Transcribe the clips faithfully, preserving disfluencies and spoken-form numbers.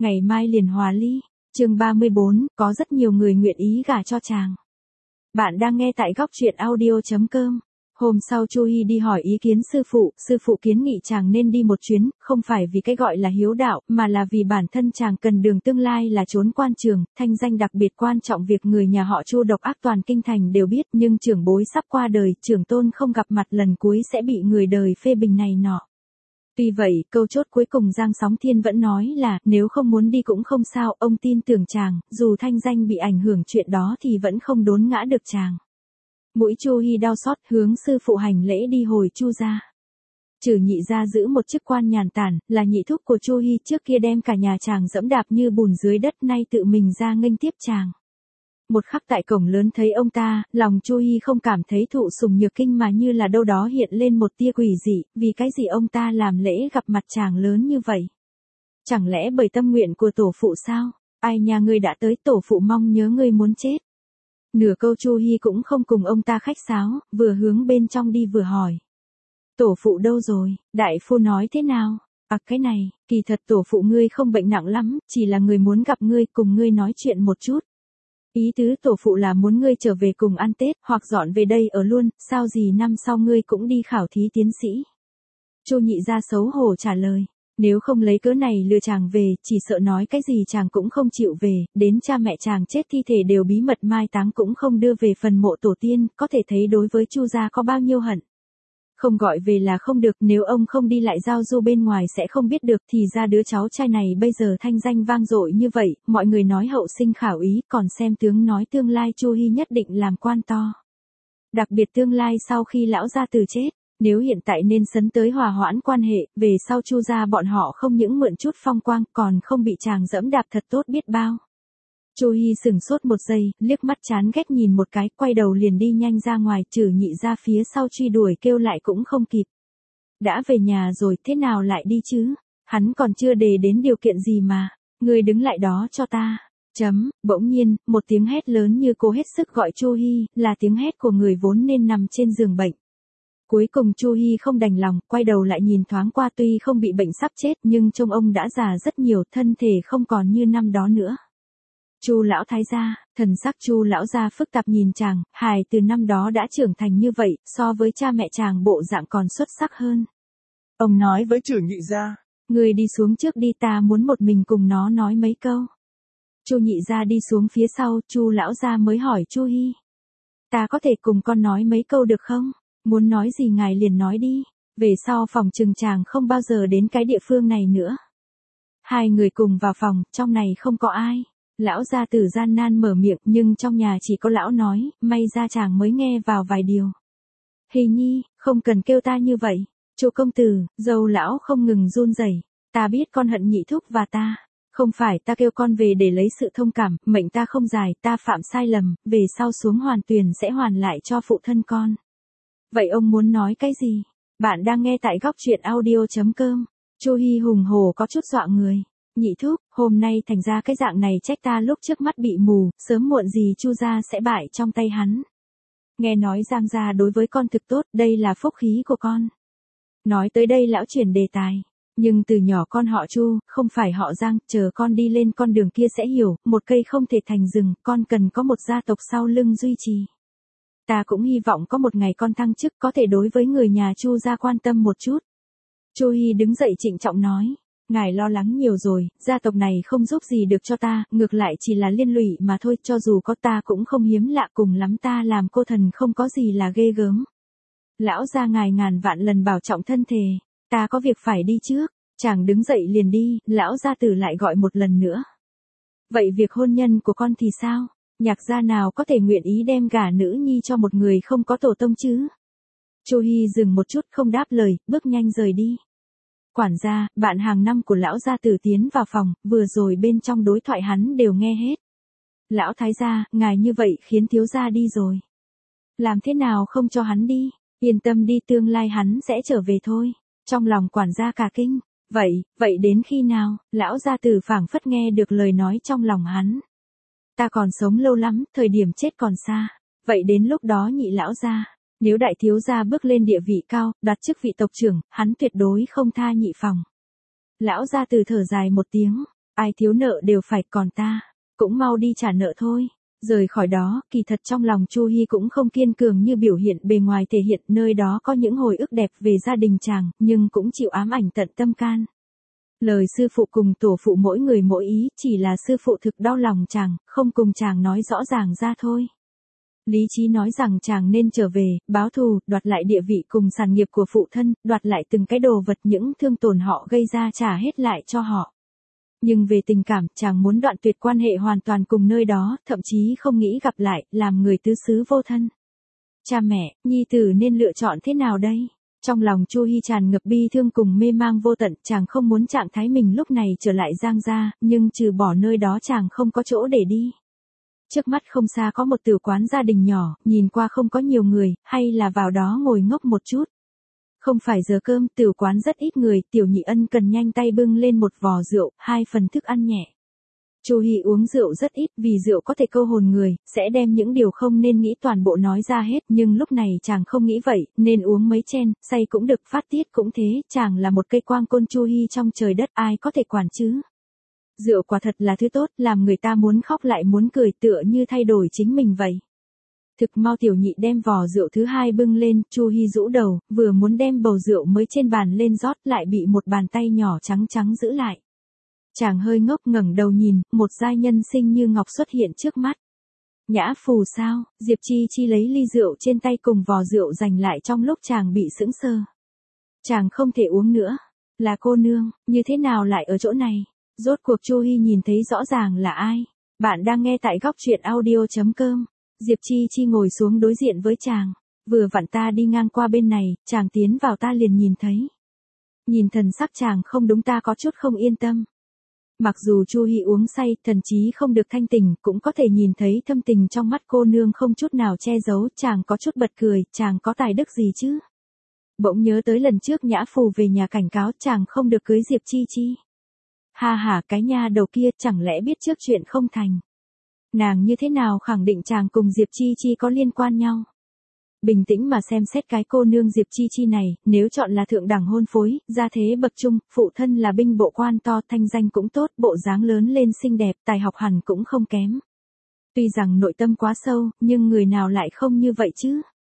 ngày mai liền hòa ly. Chương ba mươi bốn, có rất nhiều người nguyện ý gả cho chàng. Bạn đang nghe tại góc truyện audio chấm com. Hôm sau Chu Hi đi hỏi ý kiến sư phụ, sư phụ kiến nghị chàng nên đi một chuyến, không phải vì cái gọi là hiếu đạo, mà là vì bản thân chàng cần đường tương lai là trốn quan trường, thanh danh đặc biệt quan trọng, việc người nhà họ Chu độc ác toàn kinh thành đều biết, nhưng trưởng bối sắp qua đời, trưởng tôn không gặp mặt lần cuối sẽ bị người đời phê bình này nọ. Tuy vậy, câu chốt cuối cùng Giang Sóng Thiên vẫn nói là, nếu không muốn đi cũng không sao, ông tin tưởng chàng, dù thanh danh bị ảnh hưởng chuyện đó thì vẫn không đốn ngã được chàng. Mũi Chu Hi đau xót, hướng sư phụ hành lễ đi hồi Chu gia. Trừ Nhị gia giữ một chức quan nhàn tản, là nhị thúc của Chu Hi, trước kia đem cả nhà chàng dẫm đạp như bùn dưới đất, nay tự mình ra nghênh tiếp chàng. Một khắc tại cổng lớn thấy ông ta, lòng Chu Hi không cảm thấy thụ sủng nhược kinh mà như là đâu đó hiện lên một tia quỷ dị, vì cái gì ông ta làm lễ gặp mặt chàng lớn như vậy? Chẳng lẽ bởi tâm nguyện của tổ phụ sao? Ai nhà ngươi đã tới, tổ phụ mong nhớ ngươi muốn chết. Nửa câu Chu Hi cũng không cùng ông ta khách sáo, vừa hướng bên trong đi vừa hỏi. Tổ phụ đâu rồi, đại phu nói thế nào? À cái này, kỳ thật tổ phụ ngươi không bệnh nặng lắm, chỉ là người muốn gặp ngươi, cùng ngươi nói chuyện một chút. Ý tứ tổ phụ là muốn ngươi trở về cùng ăn Tết, hoặc dọn về đây ở luôn, sao gì năm sau ngươi cũng đi khảo thí tiến sĩ. Chu Nhị gia xấu hổ trả lời, nếu không lấy cớ này lừa chàng về, chỉ sợ nói cái gì chàng cũng không chịu về, đến cha mẹ chàng chết thi thể đều bí mật mai táng cũng không đưa về phần mộ tổ tiên, có thể thấy đối với Chu gia có bao nhiêu hận. Không gọi về là không được, nếu ông không đi lại giao du bên ngoài sẽ không biết được, thì ra đứa cháu trai này bây giờ thanh danh vang dội như vậy, mọi người nói hậu sinh khảo ý, còn xem tướng nói tương lai Chu Hi nhất định làm quan to. Đặc biệt tương lai sau khi lão gia tử chết, nếu hiện tại nên sấn tới hòa hoãn quan hệ, về sau Chu gia bọn họ không những mượn chút phong quang, còn không bị chàng dẫm đạp thật tốt biết bao. Chu Hi sừng sốt một giây, liếc mắt chán ghét nhìn một cái, quay đầu liền đi nhanh ra ngoài, Trừ Nhị gia phía sau truy đuổi kêu lại cũng không kịp. Đã về nhà rồi, thế nào lại đi chứ? Hắn còn chưa đề đến điều kiện gì mà, ngươi đứng lại đó cho ta. Chấm, bỗng nhiên, một tiếng hét lớn như cố hết sức gọi Chu Hi, là tiếng hét của người vốn nên nằm trên giường bệnh. Cuối cùng Chu Hi không đành lòng, quay đầu lại nhìn thoáng qua, tuy không bị bệnh sắp chết nhưng trông ông đã già rất nhiều, thân thể không còn như năm đó nữa. Chu lão thái gia, thần sắc Chu lão gia phức tạp nhìn chàng, hài từ năm đó đã trưởng thành như vậy, so với cha mẹ chàng bộ dạng còn xuất sắc hơn. Ông nói với Trừ Nhị gia, người đi xuống trước đi, ta muốn một mình cùng nó nói mấy câu. Chu Nhị gia đi xuống phía sau, Chu lão gia mới hỏi Chu Hi, ta có thể cùng con nói mấy câu được không? Muốn nói gì ngài liền nói đi, về sau phòng trừng chàng không bao giờ đến cái địa phương này nữa. Hai người cùng vào phòng, trong này không có ai. Lão gia tử gian nan mở miệng, nhưng trong nhà chỉ có lão nói, may ra chàng mới nghe vào vài điều. Hi nhi, không cần kêu ta như vậy. Chu công tử, dâu lão không ngừng run rẩy. Ta biết con hận nhị thúc và ta. Không phải ta kêu con về để lấy sự thông cảm, mệnh ta không dài, ta phạm sai lầm, về sau xuống hoàn tuyền sẽ hoàn lại cho phụ thân con. Vậy ông muốn nói cái gì? Bạn đang nghe tại góc truyện audio chấm com. Chu Hi hùng hổ có chút dọa người. Nhị thúc, hôm nay thành ra cái dạng này trách ta lúc trước mắt bị mù, sớm muộn gì Chu gia sẽ bại trong tay hắn. Nghe nói Giang gia đối với con thực tốt, đây là phúc khí của con. Nói tới đây lão chuyển đề tài. Nhưng từ nhỏ con họ Chu, không phải họ Giang, chờ con đi lên con đường kia sẽ hiểu, một cây không thể thành rừng, con cần có một gia tộc sau lưng duy trì. Ta cũng hy vọng có một ngày con thăng chức có thể đối với người nhà Chu gia quan tâm một chút. Chu Hi đứng dậy trịnh trọng nói, ngài lo lắng nhiều rồi, gia tộc này không giúp gì được cho ta, ngược lại chỉ là liên lụy mà thôi, cho dù có ta cũng không hiếm lạ, cùng lắm ta làm cô thần không có gì là ghê gớm. Lão gia ngài ngàn vạn lần bảo trọng thân thể, ta có việc phải đi trước. Chàng đứng dậy liền đi, lão gia tử lại gọi một lần nữa. Vậy việc hôn nhân của con thì sao? Nhạc gia nào có thể nguyện ý đem gả nữ nhi cho một người không có tổ tông chứ? Chu Hi dừng một chút không đáp lời, bước nhanh rời đi. Quản gia, bạn hàng năm của lão gia tử tiến vào phòng, vừa rồi bên trong đối thoại hắn đều nghe hết. Lão thái gia, ngài như vậy khiến thiếu gia đi rồi. Làm thế nào không cho hắn đi? Yên tâm đi, tương lai hắn sẽ trở về thôi. Trong lòng quản gia cả kinh. Vậy, vậy đến khi nào? Lão gia tử phảng phất nghe được lời nói trong lòng hắn. Ta còn sống lâu lắm, thời điểm chết còn xa. Vậy đến lúc đó nhị lão gia, nếu đại thiếu gia bước lên địa vị cao, đoạt chức vị tộc trưởng, hắn tuyệt đối không tha nhị phòng. Lão gia tử thở dài một tiếng, ai thiếu nợ đều phải, còn ta, cũng mau đi trả nợ thôi. Rời khỏi đó, kỳ thật trong lòng Chu Hi cũng không kiên cường như biểu hiện bề ngoài thể hiện, nơi đó có những hồi ức đẹp về gia đình chàng, nhưng cũng chịu ám ảnh tận tâm can. Lời sư phụ cùng tổ phụ mỗi người mỗi ý, chỉ là sư phụ thực đau lòng chàng, không cùng chàng nói rõ ràng ra thôi. Lý trí nói rằng chàng nên trở về, báo thù, đoạt lại địa vị cùng sản nghiệp của phụ thân, đoạt lại từng cái đồ vật những thương tổn họ gây ra trả hết lại cho họ. Nhưng về tình cảm, chàng muốn đoạn tuyệt quan hệ hoàn toàn cùng nơi đó, thậm chí không nghĩ gặp lại, làm người tứ xứ vô thân. Cha mẹ, nhi tử nên lựa chọn thế nào đây? Trong lòng Chu Hi tràn ngập bi thương cùng mê mang vô tận, chàng không muốn trạng thái mình lúc này trở lại Giang gia, nhưng trừ bỏ nơi đó chàng không có chỗ để đi. Trước mắt không xa có một tử quán gia đình nhỏ, nhìn qua không có nhiều người, hay là vào đó ngồi ngốc một chút. Không phải giờ cơm, tử quán rất ít người, Tiểu Nhị Ân cần nhanh tay bưng lên một vò rượu, hai phần thức ăn nhẹ. Chu Hi uống rượu rất ít, vì rượu có thể câu hồn người, sẽ đem những điều không nên nghĩ toàn bộ nói ra hết, nhưng lúc này chàng không nghĩ vậy, nên uống mấy chén, say cũng được, phát tiết cũng thế, chàng là một cây quang côn Chu Hi trong trời đất, ai có thể quản chứ. Rượu quả thật là thứ tốt, làm người ta muốn khóc lại muốn cười, tựa như thay đổi chính mình vậy. Thực mau Tiểu Nhị đem vò rượu thứ hai bưng lên, Chu Hi rũ đầu, vừa muốn đem bầu rượu mới trên bàn lên rót, lại bị một bàn tay nhỏ trắng trắng giữ lại. Chàng hơi ngốc ngẩng đầu nhìn, một giai nhân xinh như ngọc xuất hiện trước mắt. Nhã Phù sao? Diệp Chi Chi lấy ly rượu trên tay cùng vò rượu giành lại trong lúc chàng bị sững sờ. Chàng không thể uống nữa. Là cô nương, như thế nào lại ở chỗ này? Rốt cuộc Chu Hi nhìn thấy rõ ràng là ai? Bạn đang nghe tại góc truyện audio chấm com. Diệp Chi Chi ngồi xuống đối diện với chàng. Vừa vặn ta đi ngang qua bên này, chàng tiến vào ta liền nhìn thấy. Nhìn thần sắc chàng không đúng ta có chút không yên tâm. Mặc dù Chu Hi uống say, thần trí không được thanh tỉnh, cũng có thể nhìn thấy thâm tình trong mắt cô nương không chút nào che giấu, chàng có chút bật cười, chàng có tài đức gì chứ? Bỗng nhớ tới lần trước Nhã Phù về nhà cảnh cáo chàng không được cưới Diệp Chi Chi. Ha ha, cái nha đầu kia chẳng lẽ biết trước chuyện không thành. Nàng như thế nào khẳng định chàng cùng Diệp Chi Chi có liên quan nhau. Bình tĩnh mà xem xét cái cô nương Diệp Chi Chi này, nếu chọn là thượng đẳng hôn phối, gia thế bậc trung, phụ thân là binh bộ quan to, thanh danh cũng tốt, bộ dáng lớn lên xinh đẹp, tài học hẳn cũng không kém. Tuy rằng nội tâm quá sâu, nhưng người nào lại không như vậy chứ?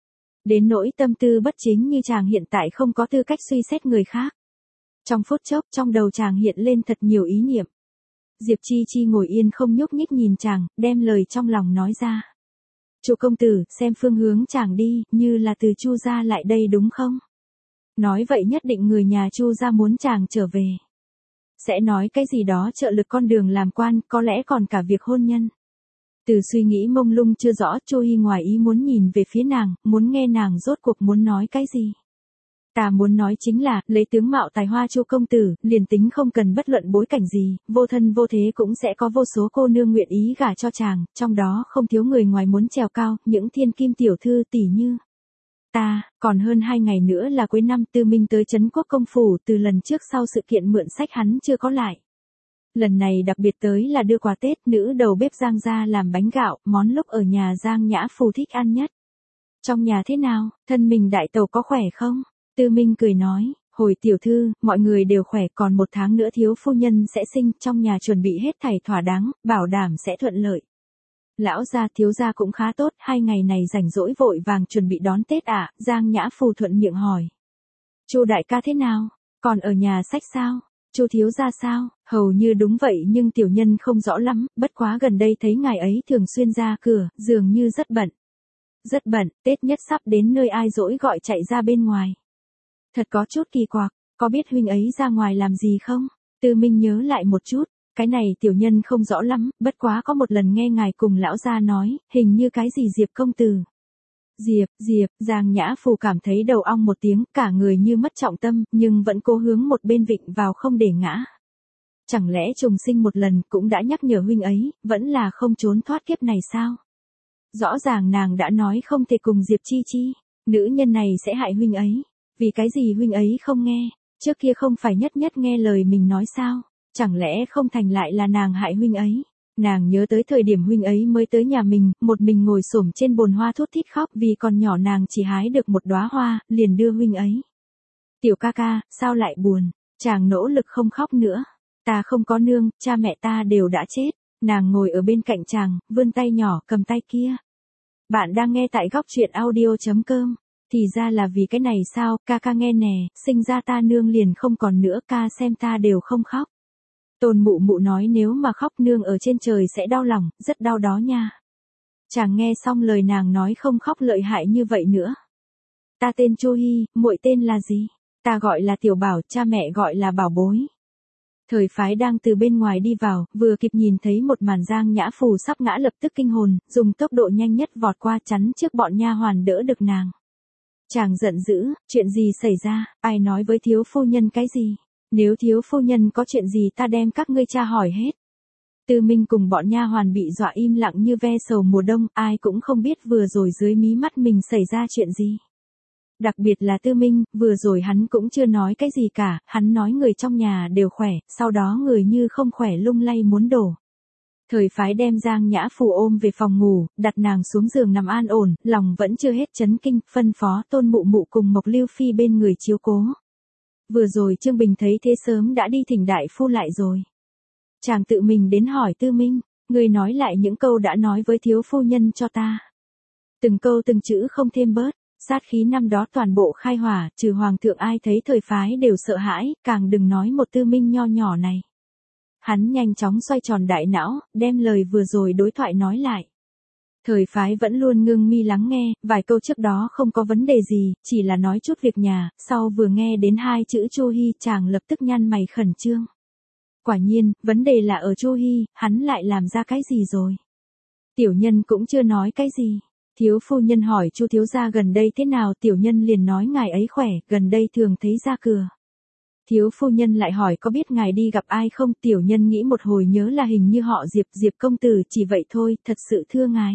Đến nỗi tâm tư bất chính như chàng hiện tại không có tư cách suy xét người khác. Trong phút chốc, trong đầu chàng hiện lên thật nhiều ý niệm. Diệp Chi Chi ngồi yên không nhúc nhích nhìn chàng, đem lời trong lòng nói ra. Chu công tử, xem phương hướng chàng đi, như là từ Chu gia lại đây đúng không? Nói vậy nhất định người nhà Chu gia muốn chàng trở về. Sẽ nói cái gì đó trợ lực con đường làm quan, có lẽ còn cả việc hôn nhân. Từ suy nghĩ mông lung chưa rõ, Chu Hi ngoài ý muốn nhìn về phía nàng, muốn nghe nàng rốt cuộc muốn nói cái gì. Ta muốn nói chính là, lấy tướng mạo tài hoa Chu công tử, liền tính không cần bất luận bối cảnh gì, vô thân vô thế cũng sẽ có vô số cô nương nguyện ý gả cho chàng, trong đó không thiếu người ngoài muốn trèo cao, những thiên kim tiểu thư tỷ như. Ta, còn hơn hai ngày nữa là cuối năm, Tư Minh tới Trấn Quốc công phủ, từ lần trước sau sự kiện mượn sách hắn chưa có lại. Lần này đặc biệt tới là đưa quà Tết, nữ đầu bếp Giang gia làm bánh gạo, món lúc ở nhà Giang Nhã Phù thích ăn nhất. Trong nhà thế nào, thân mình đại tẩu có khỏe không? Tư Minh cười nói, hồi tiểu thư, mọi người đều khỏe, còn một tháng nữa thiếu phu nhân sẽ sinh, trong nhà chuẩn bị hết thảy thỏa đáng, bảo đảm sẽ thuận lợi. Lão gia thiếu gia cũng khá tốt, hai ngày này rảnh rỗi vội vàng chuẩn bị đón Tết ạ, à? Giang Nhã Phù thuận miệng hỏi. Chu đại ca thế nào, còn ở nhà sách sao? Chu thiếu gia sao? Hầu như đúng vậy nhưng tiểu nhân không rõ lắm, bất quá gần đây thấy ngài ấy thường xuyên ra cửa, dường như rất bận. Rất bận, Tết nhất sắp đến nơi ai dỗi gọi chạy ra bên ngoài. Thật có chút kỳ quặc, có biết huynh ấy ra ngoài làm gì không? Tư Minh nhớ lại một chút, cái này tiểu nhân không rõ lắm, bất quá có một lần nghe ngài cùng lão gia nói, hình như cái gì Diệp công tử. Diệp, Diệp, Giang Nhã Phù cảm thấy đầu ong một tiếng, cả người như mất trọng tâm, nhưng vẫn cố hướng một bên vịnh vào không để ngã. Chẳng lẽ trùng sinh một lần cũng đã nhắc nhở huynh ấy, vẫn là không trốn thoát kiếp này sao? Rõ ràng nàng đã nói không thể cùng Diệp Chi Chi, nữ nhân này sẽ hại huynh ấy. Vì cái gì huynh ấy không nghe, trước kia không phải nhất nhất nghe lời mình nói sao, chẳng lẽ không thành lại là nàng hại huynh ấy. Nàng nhớ tới thời điểm huynh ấy mới tới nhà mình, một mình ngồi xổm trên bồn hoa thút thít khóc vì còn nhỏ nàng chỉ hái được một đóa hoa, liền đưa huynh ấy. Tiểu ca ca, sao lại buồn, chàng nỗ lực không khóc nữa. Ta không có nương, cha mẹ ta đều đã chết. Nàng ngồi ở bên cạnh chàng, vươn tay nhỏ cầm tay kia. Bạn đang nghe tại góc truyện audio.com. Thì ra là vì cái này sao, ca ca nghe nè, sinh ra ta nương liền không còn nữa, ca xem ta đều không khóc. Tôn mụ mụ nói nếu mà khóc nương ở trên trời sẽ đau lòng, rất đau đó nha. Chàng nghe xong lời nàng nói không khóc lợi hại như vậy nữa. Ta tên Chu Hi, muội tên là gì? Ta gọi là Tiểu Bảo, cha mẹ gọi là Bảo Bối. Thời phái đang từ bên ngoài đi vào, vừa kịp nhìn thấy một màn Giang Nhã Phù sắp ngã lập tức kinh hồn, dùng tốc độ nhanh nhất vọt qua chắn trước bọn nha hoàn đỡ được nàng. Chàng giận dữ, chuyện gì xảy ra, ai nói với thiếu phu nhân cái gì? Nếu thiếu phu nhân có chuyện gì ta đem các ngươi tra hỏi hết. Tư Minh cùng bọn nha hoàn bị dọa im lặng như ve sầu mùa đông, ai cũng không biết vừa rồi dưới mí mắt mình xảy ra chuyện gì. Đặc biệt là Tư Minh, vừa rồi hắn cũng chưa nói cái gì cả, hắn nói người trong nhà đều khỏe, sau đó người như không khỏe lung lay muốn đổ. Thời phái đem Giang Nhã Phù ôm về phòng ngủ, đặt nàng xuống giường nằm an ổn, lòng vẫn chưa hết chấn kinh, phân phó Tôn mụ mụ cùng Mộc Lưu Phi bên người chiếu cố. Vừa rồi Trương Bình thấy thế sớm đã đi thỉnh đại phu lại rồi. Chàng tự mình đến hỏi Tư Minh, người nói lại những câu đã nói với thiếu phu nhân cho ta. Từng câu từng chữ không thêm bớt, sát khí năm đó toàn bộ khai hỏa, trừ hoàng thượng ai thấy thời phái đều sợ hãi, càng đừng nói một Tư Minh nho nhỏ này. Hắn nhanh chóng xoay tròn đại não, đem lời vừa rồi đối thoại nói lại. Thời phái vẫn luôn ngưng mi lắng nghe, vài câu trước đó không có vấn đề gì, chỉ là nói chút việc nhà, sau vừa nghe đến hai chữ Chu Hi chàng lập tức nhăn mày khẩn trương. Quả nhiên, vấn đề là ở Chu Hi, hắn lại làm ra cái gì rồi? Tiểu nhân cũng chưa nói cái gì. Thiếu phu nhân hỏi Chu thiếu gia gần đây thế nào, tiểu nhân liền nói ngài ấy khỏe, gần đây thường thấy ra cửa. Thiếu phu nhân lại hỏi có biết ngài đi gặp ai không, tiểu nhân nghĩ một hồi nhớ là hình như họ Diệp, Diệp công tử, chỉ vậy thôi, thật sự thưa ngài.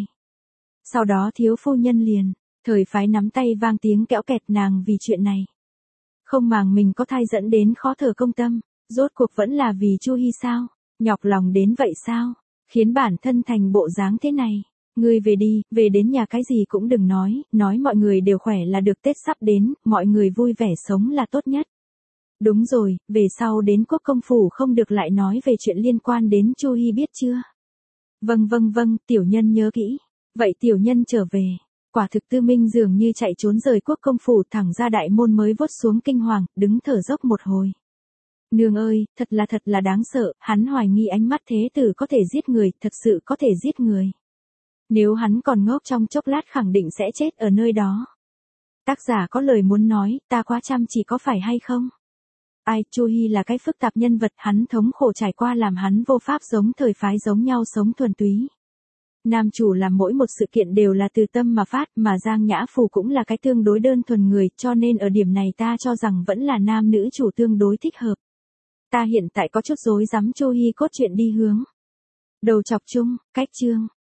Sau đó thiếu phu nhân liền, thời phái nắm tay vang tiếng kẽo kẹt nàng vì chuyện này. Không màng mình có thai dẫn đến khó thở công tâm, rốt cuộc vẫn là vì Chu Hi sao, nhọc lòng đến vậy sao, khiến bản thân thành bộ dáng thế này. Ngươi về đi, về đến nhà cái gì cũng đừng nói, nói mọi người đều khỏe là được, Tết sắp đến, mọi người vui vẻ sống là tốt nhất. Đúng rồi, về sau đến Quốc công phủ không được lại nói về chuyện liên quan đến Chu Hi biết chưa? Vâng vâng vâng, tiểu nhân nhớ kỹ. Vậy tiểu nhân trở về. Quả thực Tư Minh dường như chạy trốn rời Quốc công phủ thẳng ra đại môn mới vuốt xuống kinh hoàng, đứng thở dốc một hồi. Nương ơi, thật là thật là đáng sợ, hắn hoài nghi ánh mắt thế tử có thể giết người, thật sự có thể giết người. Nếu hắn còn ngốc trong chốc lát khẳng định sẽ chết ở nơi đó. Tác giả có lời muốn nói, ta quá chăm chỉ có phải hay không? Ai, Chu Hi là cái phức tạp nhân vật, hắn thống khổ trải qua làm hắn vô pháp giống thời phái giống nhau sống thuần túy. Nam chủ làm mỗi một sự kiện đều là từ tâm mà phát, mà Giang Nhã Phù cũng là cái tương đối đơn thuần người, cho nên ở điểm này ta cho rằng vẫn là nam nữ chủ tương đối thích hợp. Ta hiện tại có chút rối rắm Chu Hi cốt truyện đi hướng. Đầu chọc chung, cách chương.